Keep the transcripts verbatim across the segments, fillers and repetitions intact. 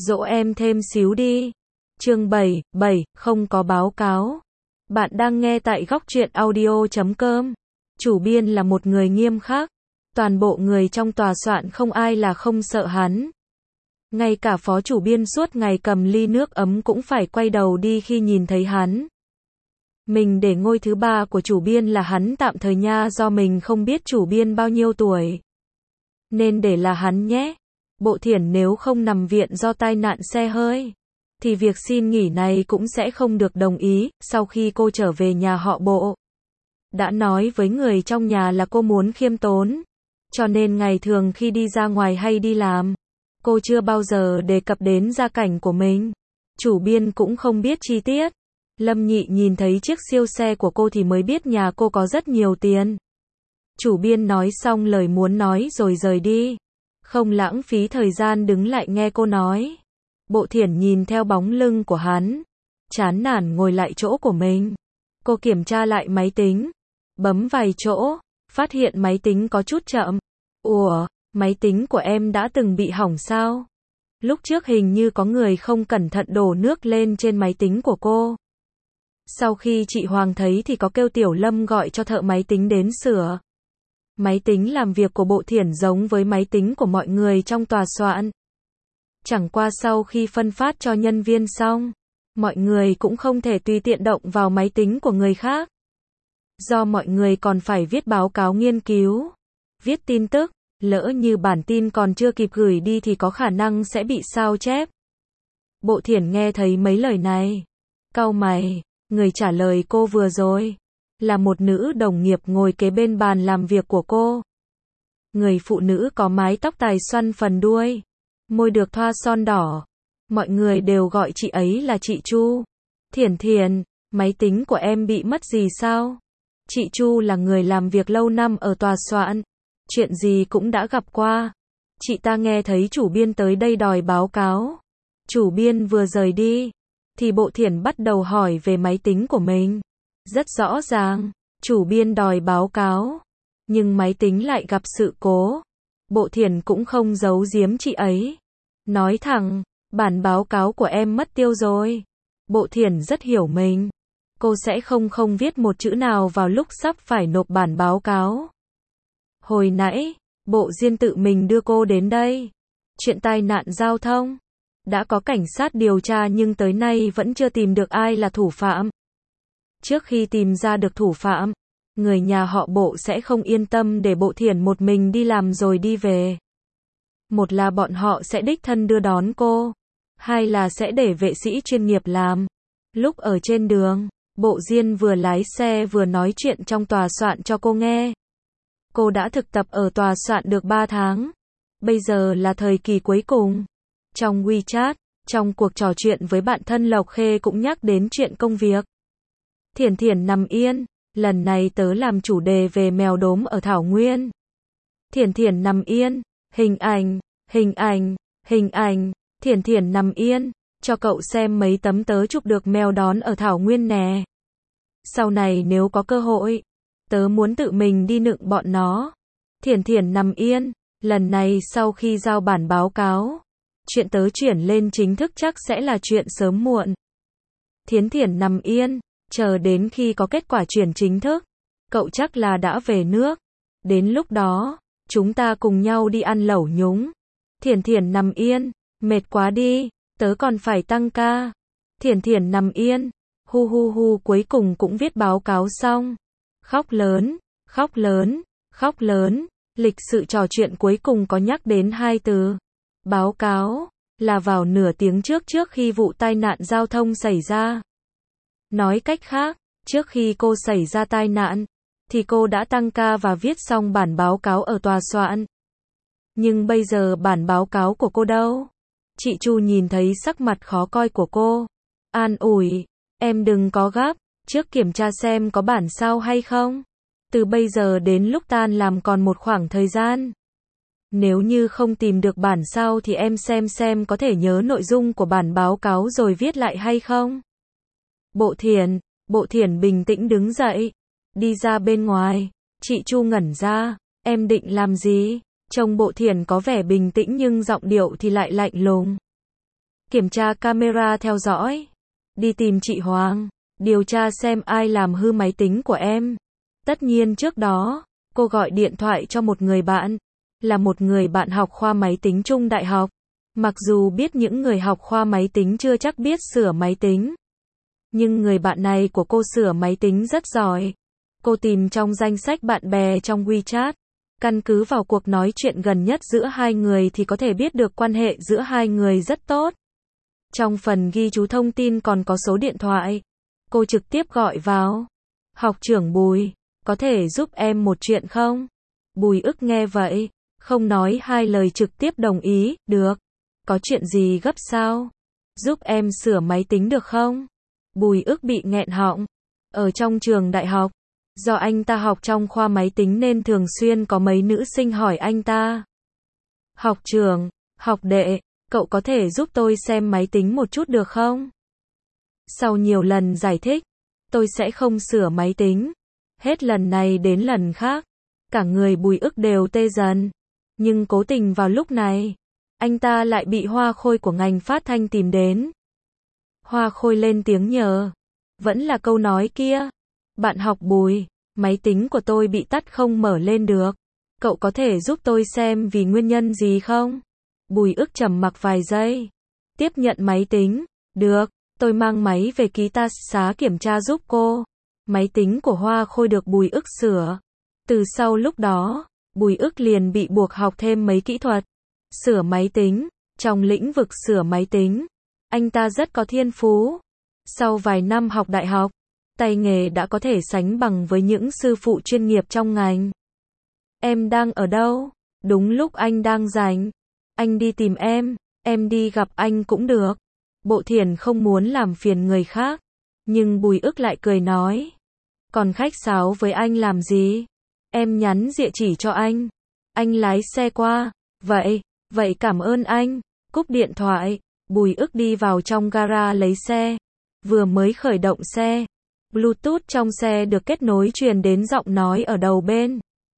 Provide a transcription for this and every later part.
Dỗ em thêm xíu đi. Chương bảy, bảy, không có báo cáo. Bạn đang nghe tại góc truyện audio chấm com. Chủ biên là một người nghiêm khắc. Toàn bộ người trong tòa soạn không ai là không sợ hắn. Ngay cả phó chủ biên suốt ngày cầm ly nước ấm cũng phải quay đầu đi khi nhìn thấy hắn. Mình để ngôi thứ ba của chủ biên là hắn tạm thời nha, do mình không biết chủ biên bao nhiêu tuổi. Nên để là hắn nhé. Bộ Thiển nếu không nằm viện do tai nạn xe hơi, thì việc xin nghỉ này cũng sẽ không được đồng ý. Sau khi cô trở về nhà họ Bộ, đã nói với người trong nhà là cô muốn khiêm tốn. Cho nên ngày thường khi đi ra ngoài hay đi làm, cô chưa bao giờ đề cập đến gia cảnh của mình. Chủ biên cũng không biết chi tiết. Lâm Nhị nhìn thấy chiếc siêu xe của cô thì mới biết nhà cô có rất nhiều tiền. Chủ biên nói xong lời muốn nói rồi rời đi. Không lãng phí thời gian đứng lại nghe cô nói. Bộ Thiển nhìn theo bóng lưng của hắn, chán nản ngồi lại chỗ của mình. Cô kiểm tra lại máy tính, bấm vài chỗ, phát hiện máy tính có chút chậm. Ủa, máy tính của em đã từng bị hỏng sao? Lúc trước hình như có người không cẩn thận đổ nước lên trên máy tính của cô. Sau khi chị Hoàng thấy thì có kêu Tiểu Lâm gọi cho thợ máy tính đến sửa. Máy tính làm việc của Bộ Thiển giống với máy tính của mọi người trong tòa soạn. Chẳng qua sau khi phân phát cho nhân viên xong, mọi người cũng không thể tùy tiện động vào máy tính của người khác. Do mọi người còn phải viết báo cáo nghiên cứu, viết tin tức, lỡ như bản tin còn chưa kịp gửi đi thì có khả năng sẽ bị sao chép. Bộ Thiển nghe thấy mấy lời này, cau mày. Người trả lời cô vừa rồi là một nữ đồng nghiệp ngồi kế bên bàn làm việc của cô. Người phụ nữ có mái tóc tài xoăn phần đuôi, môi được thoa son đỏ. Mọi người đều gọi chị ấy là chị Chu. Thiển Thiển, máy tính của em bị mất gì sao? Chị Chu là người làm việc lâu năm ở tòa soạn, chuyện gì cũng đã gặp qua. Chị ta nghe thấy chủ biên tới đây đòi báo cáo. Chủ biên vừa rời đi thì Bộ Thiển bắt đầu hỏi về máy tính của mình. Rất rõ ràng, chủ biên đòi báo cáo, nhưng máy tính lại gặp sự cố. Bộ Thiển cũng không giấu giếm chị ấy. Nói thẳng, bản báo cáo của em mất tiêu rồi. Bộ Thiển rất hiểu mình. Cô sẽ không không viết một chữ nào vào lúc sắp phải nộp bản báo cáo. Hồi nãy, Bộ Diên tự mình đưa cô đến đây. Chuyện tai nạn giao thông. Đã có cảnh sát điều tra nhưng tới nay vẫn chưa tìm được ai là thủ phạm. Trước khi tìm ra được thủ phạm, người nhà họ Bộ sẽ không yên tâm để Bộ Thiển một mình đi làm rồi đi về. Một là bọn họ sẽ đích thân đưa đón cô, hai là sẽ để vệ sĩ chuyên nghiệp làm. Lúc ở trên đường, Bộ Diên vừa lái xe vừa nói chuyện trong tòa soạn cho cô nghe. Cô đã thực tập ở tòa soạn được ba tháng. Bây giờ là thời kỳ cuối cùng. Trong WeChat, trong cuộc trò chuyện với bạn thân Lộc Khê cũng nhắc đến chuyện công việc. Thiển Thiển nằm yên, lần này tớ làm chủ đề về mèo đốm ở Thảo Nguyên. Thiển Thiển nằm yên, hình ảnh, hình ảnh, hình ảnh, Thiển Thiển nằm yên, cho cậu xem mấy tấm tớ chụp được mèo đón ở Thảo Nguyên nè. Sau này nếu có cơ hội, tớ muốn tự mình đi nựng bọn nó. Thiển Thiển nằm yên, lần này sau khi giao bản báo cáo, chuyện tớ chuyển lên chính thức chắc sẽ là chuyện sớm muộn. Thiến Thiển nằm yên, chờ đến khi có kết quả chuyển chính thức, cậu chắc là đã về nước. Đến lúc đó, chúng ta cùng nhau đi ăn lẩu nhúng. Thiển Thiển nằm yên, mệt quá đi, tớ còn phải tăng ca. Thiển Thiển nằm yên, hu hu hu cuối cùng cũng viết báo cáo xong. Khóc lớn, khóc lớn, khóc lớn, lịch sự trò chuyện cuối cùng có nhắc đến hai từ. Báo cáo, là vào nửa tiếng trước trước khi vụ tai nạn giao thông xảy ra. Nói cách khác, trước khi cô xảy ra tai nạn, thì cô đã tăng ca và viết xong bản báo cáo ở tòa soạn. Nhưng bây giờ bản báo cáo của cô đâu? Chị Chu nhìn thấy sắc mặt khó coi của cô. An ủi, em đừng có gấp, trước kiểm tra xem có bản sao hay không. Từ bây giờ đến lúc tan làm còn một khoảng thời gian. Nếu như không tìm được bản sao thì em xem xem có thể nhớ nội dung của bản báo cáo rồi viết lại hay không. Bộ Thiển, Bộ Thiển bình tĩnh đứng dậy, đi ra bên ngoài. Chị Chu ngẩn ra, em định làm gì? Trông Bộ Thiển có vẻ bình tĩnh nhưng giọng điệu thì lại lạnh lùng. Kiểm tra camera theo dõi. Đi tìm chị Hoàng. Điều tra xem ai làm hư máy tính của em. Tất nhiên trước đó, cô gọi điện thoại cho một người bạn. Là một người bạn học khoa máy tính chung đại học. Mặc dù biết những người học khoa máy tính chưa chắc biết sửa máy tính. Nhưng người bạn này của cô sửa máy tính rất giỏi. Cô tìm trong danh sách bạn bè trong WeChat. Căn cứ vào cuộc nói chuyện gần nhất giữa hai người thì có thể biết được quan hệ giữa hai người rất tốt. Trong phần ghi chú thông tin còn có số điện thoại. Cô trực tiếp gọi vào. Học trưởng Bùi, có thể giúp em một chuyện không? Bùi ức nghe vậy, không nói hai lời trực tiếp đồng ý, được. Có chuyện gì gấp sao? Giúp em sửa máy tính được không? Bùi ức bị nghẹn họng. Ở trong trường đại học, do anh ta học trong khoa máy tính nên thường xuyên có mấy nữ sinh hỏi anh ta. Học trưởng, học đệ, cậu có thể giúp tôi xem máy tính một chút được không? Sau nhiều lần giải thích, tôi sẽ không sửa máy tính. Hết lần này đến lần khác, cả người Bùi ức đều tê dần. Nhưng cố tình vào lúc này, anh ta lại bị Hoa Khôi của ngành phát thanh tìm đến. Hoa Khôi lên tiếng nhờ. Vẫn là câu nói kia. Bạn học Bùi, máy tính của tôi bị tắt không mở lên được. Cậu có thể giúp tôi xem vì nguyên nhân gì không? Bùi ức trầm mặc vài giây. Tiếp nhận máy tính. Được, tôi mang máy về ký túc xá kiểm tra giúp cô. Máy tính của Hoa Khôi được Bùi ức sửa. Từ sau lúc đó, Bùi ức liền bị buộc học thêm mấy kỹ thuật. Sửa máy tính. Trong lĩnh vực sửa máy tính, anh ta rất có thiên phú. Sau vài năm học đại học, tay nghề đã có thể sánh bằng với những sư phụ chuyên nghiệp trong ngành. Em đang ở đâu? Đúng lúc anh đang rảnh. Anh đi tìm em, em đi gặp anh cũng được. Bộ Thiển không muốn làm phiền người khác, nhưng Bùi ức lại cười nói. Còn khách sáo với anh làm gì? Em nhắn địa chỉ cho anh. Anh lái xe qua. Vậy, vậy cảm ơn anh. Cúp điện thoại, Bùi ức đi vào trong gara lấy xe. Vừa mới khởi động xe, Bluetooth trong xe được kết nối truyền đến giọng nói ở đầu bên.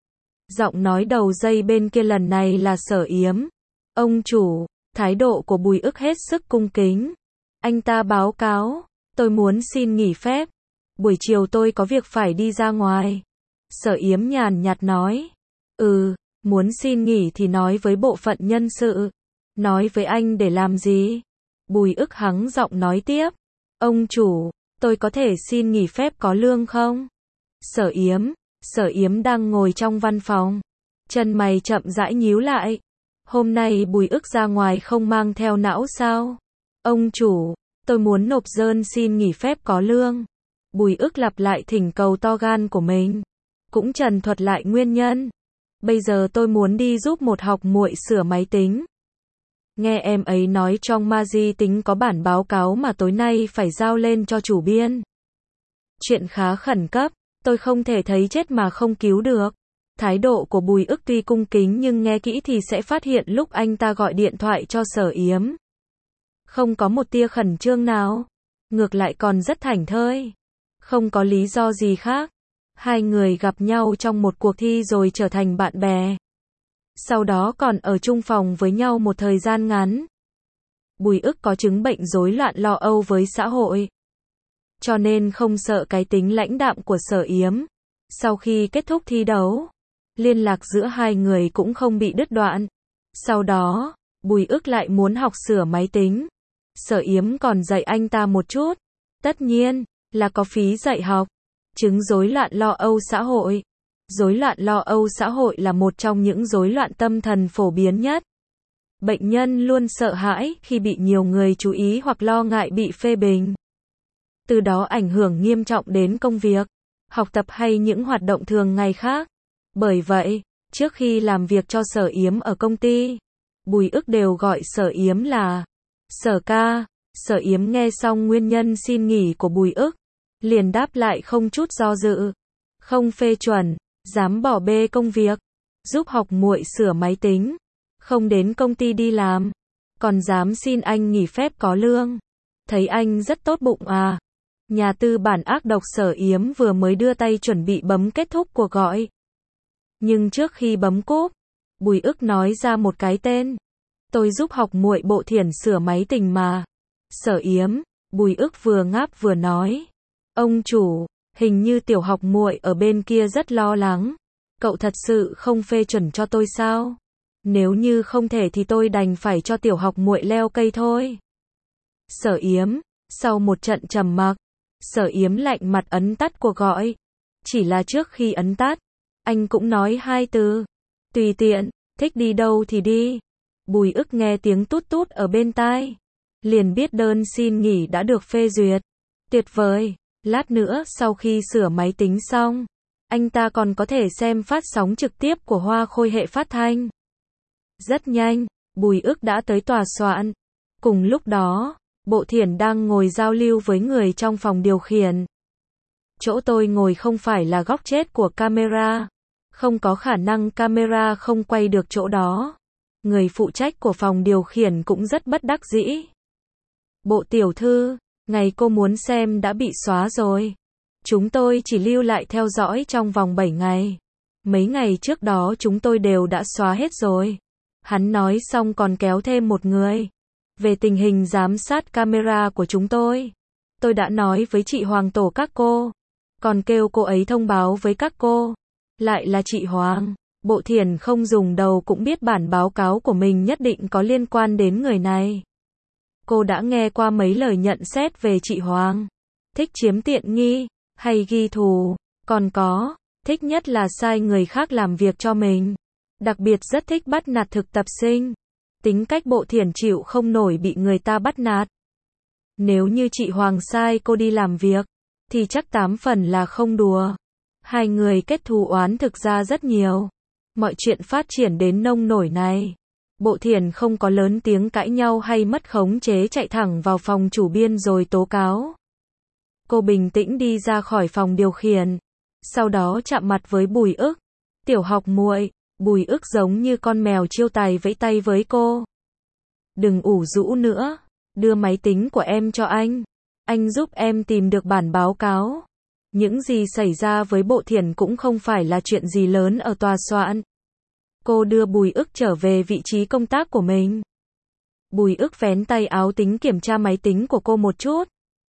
Giọng nói đầu dây bên kia lần này là Sở Yếm. Ông chủ, thái độ của Bùi ức hết sức cung kính. Anh ta báo cáo, tôi muốn xin nghỉ phép. Buổi chiều tôi có việc phải đi ra ngoài. Sở Yếm nhàn nhạt nói. Ừ, muốn xin nghỉ thì nói với bộ phận nhân sự. Nói với anh để làm gì? Bùi ức hắng giọng nói tiếp. Ông chủ, tôi có thể xin nghỉ phép có lương không? Sở Yếm, Sở Yếm đang ngồi trong văn phòng. Chân mày chậm rãi nhíu lại. Hôm nay Bùi ức ra ngoài không mang theo não sao? Ông chủ, tôi muốn nộp đơn xin nghỉ phép có lương. Bùi ức lặp lại thỉnh cầu to gan của mình. Cũng trần thuật lại nguyên nhân. Bây giờ tôi muốn đi giúp một học muội sửa máy tính. Nghe em ấy nói trong Magi tính có bản báo cáo mà tối nay phải giao lên cho chủ biên. Chuyện khá khẩn cấp, tôi không thể thấy chết mà không cứu được. Thái độ của Bùi ức tuy cung kính nhưng nghe kỹ thì sẽ phát hiện lúc anh ta gọi điện thoại cho Sở Yếm. Không có một tia khẩn trương nào. Ngược lại còn rất thảnh thơi. Không có lý do gì khác. Hai người gặp nhau trong một cuộc thi rồi trở thành bạn bè. Sau đó còn ở chung phòng với nhau một thời gian ngắn. Bùi ức có chứng bệnh rối loạn lo âu với xã hội. Cho nên không sợ cái tính lãnh đạm của Sở Yếm. Sau khi kết thúc thi đấu, liên lạc giữa hai người cũng không bị đứt đoạn. Sau đó, Bùi ức lại muốn học sửa máy tính. Sở Yếm còn dạy anh ta một chút. Tất nhiên, là có phí dạy học. Chứng rối loạn lo âu xã hội. Rối loạn lo âu xã hội là một trong những rối loạn tâm thần phổ biến nhất. Bệnh nhân luôn sợ hãi khi bị nhiều người chú ý hoặc lo ngại bị phê bình. Từ đó ảnh hưởng nghiêm trọng đến công việc, học tập hay những hoạt động thường ngày khác. Bởi vậy, trước khi làm việc cho Sở Yếm ở công ty, Bùi ức đều gọi Sở Yếm là Sở ca. Sở Yếm nghe xong nguyên nhân xin nghỉ của Bùi ức, liền đáp lại không chút do dự. Không phê chuẩn, dám bỏ bê công việc, giúp học muội sửa máy tính, không đến công ty đi làm, còn dám xin anh nghỉ phép có lương. Thấy anh rất tốt bụng à. Nhà tư bản ác độc Sở Yếm vừa mới đưa tay chuẩn bị bấm kết thúc cuộc gọi. Nhưng trước khi bấm cúp, Bùi ức nói ra một cái tên. Tôi giúp học muội Bộ Thiển sửa máy tình mà. Sở Yếm, Bùi Ức vừa ngáp vừa nói. Ông chủ, hình như tiểu học muội ở bên kia rất lo lắng. Cậu thật sự không phê chuẩn cho tôi sao? Nếu như không thể thì tôi đành phải cho tiểu học muội leo cây thôi. Sở Yếm, sau một trận trầm mặc, Sở Yếm lạnh mặt ấn tắt cuộc gọi. Chỉ là trước khi ấn tắt, anh cũng nói hai từ. Tùy tiện, thích đi đâu thì đi. Bùi Ức nghe tiếng tút tút ở bên tai. Liền biết đơn xin nghỉ đã được phê duyệt. Tuyệt vời, lát nữa sau khi sửa máy tính xong, anh ta còn có thể xem phát sóng trực tiếp của Hoa Khôi hệ phát thanh. Rất nhanh, Bùi Ức đã tới tòa soạn. Cùng lúc đó, Bộ Thiển đang ngồi giao lưu với người trong phòng điều khiển. Chỗ tôi ngồi không phải là góc chết của camera. Không có khả năng camera không quay được chỗ đó. Người phụ trách của phòng điều khiển cũng rất bất đắc dĩ. Bộ tiểu thư, ngày cô muốn xem đã bị xóa rồi. Chúng tôi chỉ lưu lại theo dõi trong vòng bảy ngày. Mấy ngày trước đó chúng tôi đều đã xóa hết rồi. Hắn nói xong còn kéo thêm một người. Về tình hình giám sát camera của chúng tôi, tôi đã nói với chị Hoàng tổ các cô. Còn kêu cô ấy thông báo với các cô. Lại là chị Hoàng. Bộ Thiển không dùng đầu cũng biết bản báo cáo của mình nhất định có liên quan đến người này. Cô đã nghe qua mấy lời nhận xét về chị Hoàng. Thích chiếm tiện nghi, hay ghi thù, còn có, thích nhất là sai người khác làm việc cho mình. Đặc biệt rất thích bắt nạt thực tập sinh. Tính cách Bộ Thiển chịu không nổi bị người ta bắt nạt. Nếu như chị Hoàng sai cô đi làm việc, thì chắc tám phần là không đùa. Hai người kết thù oán thực ra rất nhiều. Mọi chuyện phát triển đến nông nổi này. Bộ Thiển không có lớn tiếng cãi nhau hay mất khống chế chạy thẳng vào phòng chủ biên rồi tố cáo. Cô bình tĩnh đi ra khỏi phòng điều khiển. Sau đó chạm mặt với Bùi Ức. Tiểu học muội. Bùi Ức giống như con mèo chiêu tài vẫy tay với cô. Đừng ủ rũ nữa. Đưa máy tính của em cho anh. Anh giúp em tìm được bản báo cáo. Những gì xảy ra với Bộ Thiển cũng không phải là chuyện gì lớn ở tòa soạn. Cô đưa Bùi Ức trở về vị trí công tác của mình. Bùi Ức vén tay áo tính kiểm tra máy tính của cô một chút.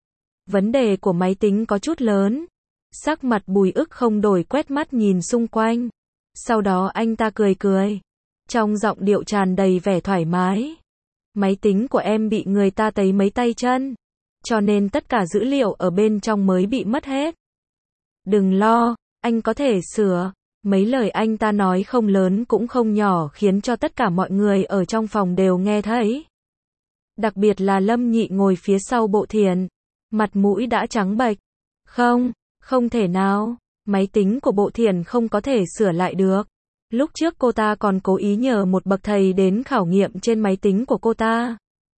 Vấn đề của máy tính có chút lớn. Sắc mặt Bùi Ức không đổi, quét mắt nhìn xung quanh. Sau đó anh ta cười cười. Trong giọng điệu tràn đầy vẻ thoải mái. Máy tính của em bị người ta tấy mấy tay chân. Cho nên tất cả dữ liệu ở bên trong mới bị mất hết. Đừng lo, anh có thể sửa. Mấy lời anh ta nói không lớn cũng không nhỏ khiến cho tất cả mọi người ở trong phòng đều nghe thấy. Đặc biệt là Lâm Nhị ngồi phía sau Bộ Thiển. Mặt mũi đã trắng bệch. Không, không thể nào. Máy tính của Bộ Thiển không có thể sửa lại được. Lúc trước cô ta còn cố ý nhờ một bậc thầy đến khảo nghiệm trên máy tính của cô ta.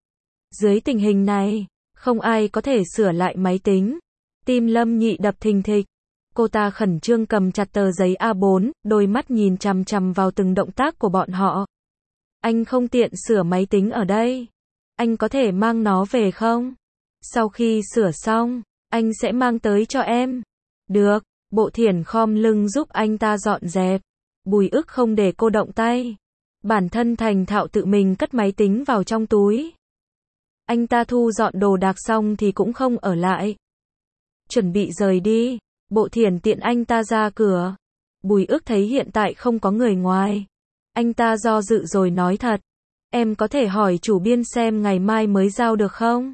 Dưới tình hình này, không ai có thể sửa lại máy tính. Tim Lâm Nhị đập thình thịch. Cô ta khẩn trương cầm chặt tờ giấy A bốn, đôi mắt nhìn chằm chằm vào từng động tác của bọn họ. Anh không tiện sửa máy tính ở đây. Anh có thể mang nó về không? Sau khi sửa xong, anh sẽ mang tới cho em. Được, Bộ Thiển khom lưng giúp anh ta dọn dẹp. Bùi Ức không để cô động tay. Bản thân thành thạo tự mình cất máy tính vào trong túi. Anh ta thu dọn đồ đạc xong thì cũng không ở lại. Chuẩn bị rời đi. Bộ Thiển tiện anh ta ra cửa. Bùi Ức thấy hiện tại không có người ngoài. Anh ta do dự rồi nói thật. Em có thể hỏi chủ biên xem ngày mai mới giao được không?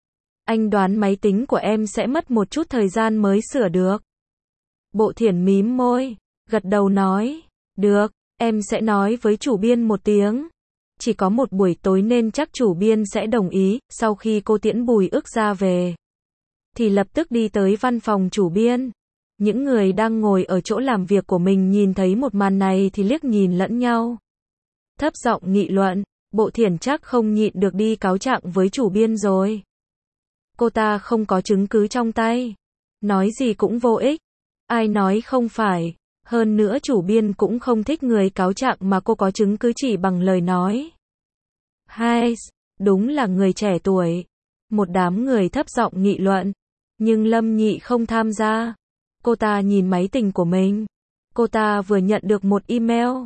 Anh đoán máy tính của em sẽ mất một chút thời gian mới sửa được. Bộ Thiển mím môi, gật đầu nói. Được, em sẽ nói với chủ biên một tiếng. Chỉ có một buổi tối nên chắc chủ biên sẽ đồng ý. Sau khi cô tiễn Bùi Ức ra về, thì lập tức đi tới văn phòng chủ biên. Những người đang ngồi ở chỗ làm việc của mình nhìn thấy một màn này thì liếc nhìn lẫn nhau. Thấp giọng nghị luận, Bộ Thiển chắc không nhịn được đi cáo trạng với chủ biên rồi. Cô ta không có chứng cứ trong tay. Nói gì cũng vô ích. Ai nói không phải. Hơn nữa chủ biên cũng không thích người cáo trạng mà cô có chứng cứ chỉ bằng lời nói. Hai, đúng là người trẻ tuổi. Một đám người thấp giọng nghị luận. Nhưng Lâm Nhị không tham gia. Cô ta nhìn máy tính của mình. Cô ta vừa nhận được một email.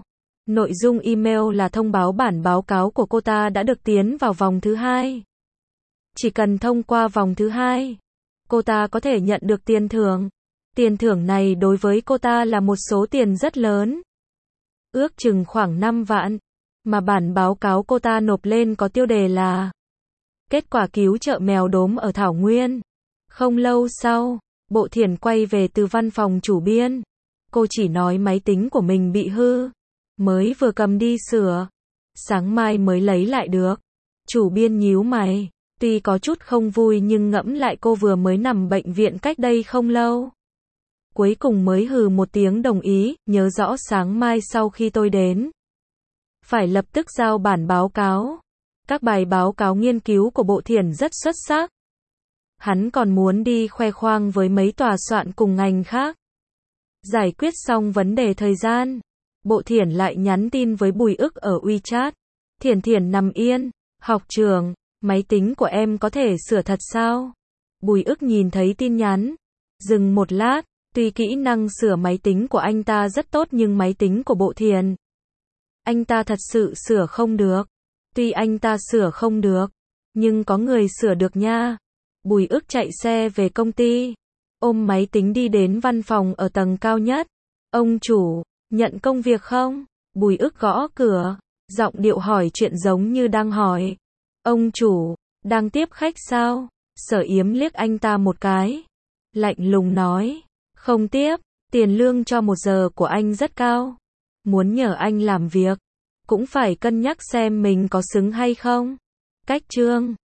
Nội dung email là thông báo bản báo cáo của cô ta đã được tiến vào vòng thứ hai. Chỉ cần thông qua vòng thứ hai, cô ta có thể nhận được tiền thưởng. Tiền thưởng này đối với cô ta là một số tiền rất lớn. Ước chừng khoảng năm vạn. Mà bản báo cáo cô ta nộp lên có tiêu đề là kết quả cứu trợ mèo đốm ở Thảo Nguyên. Không lâu sau, Bộ Thiển quay về từ văn phòng chủ biên. Cô chỉ nói máy tính của mình bị hư. Mới vừa cầm đi sửa. Sáng mai mới lấy lại được. Chủ biên nhíu mày. Tuy có chút không vui nhưng ngẫm lại cô vừa mới nằm bệnh viện cách đây không lâu. Cuối cùng mới hừ một tiếng đồng ý, nhớ rõ sáng mai sau khi tôi đến. Phải lập tức giao bản báo cáo. Các bài báo cáo nghiên cứu của Bộ Thiển rất xuất sắc. Hắn còn muốn đi khoe khoang với mấy tòa soạn cùng ngành khác. Giải quyết xong vấn đề thời gian. Bộ Thiển lại nhắn tin với Bùi Ức ở WeChat. Thiển Thiển nằm yên. Học trường, máy tính của em có thể sửa thật sao? Bùi Ức nhìn thấy tin nhắn. Dừng một lát. Tuy kỹ năng sửa máy tính của anh ta rất tốt nhưng máy tính của Bộ Thiển, anh ta thật sự sửa không được. Tuy anh ta sửa không được, nhưng có người sửa được nha. Bùi Ức chạy xe về công ty, ôm máy tính đi đến văn phòng ở tầng cao nhất. Ông chủ, nhận công việc không? Bùi Ức gõ cửa, giọng điệu hỏi chuyện giống như đang hỏi. Ông chủ, đang tiếp khách sao? Sở Yếm liếc anh ta một cái, lạnh lùng nói, không tiếp, tiền lương cho một giờ của anh rất cao. Muốn nhờ anh làm việc, cũng phải cân nhắc xem mình có xứng hay không. Cách chương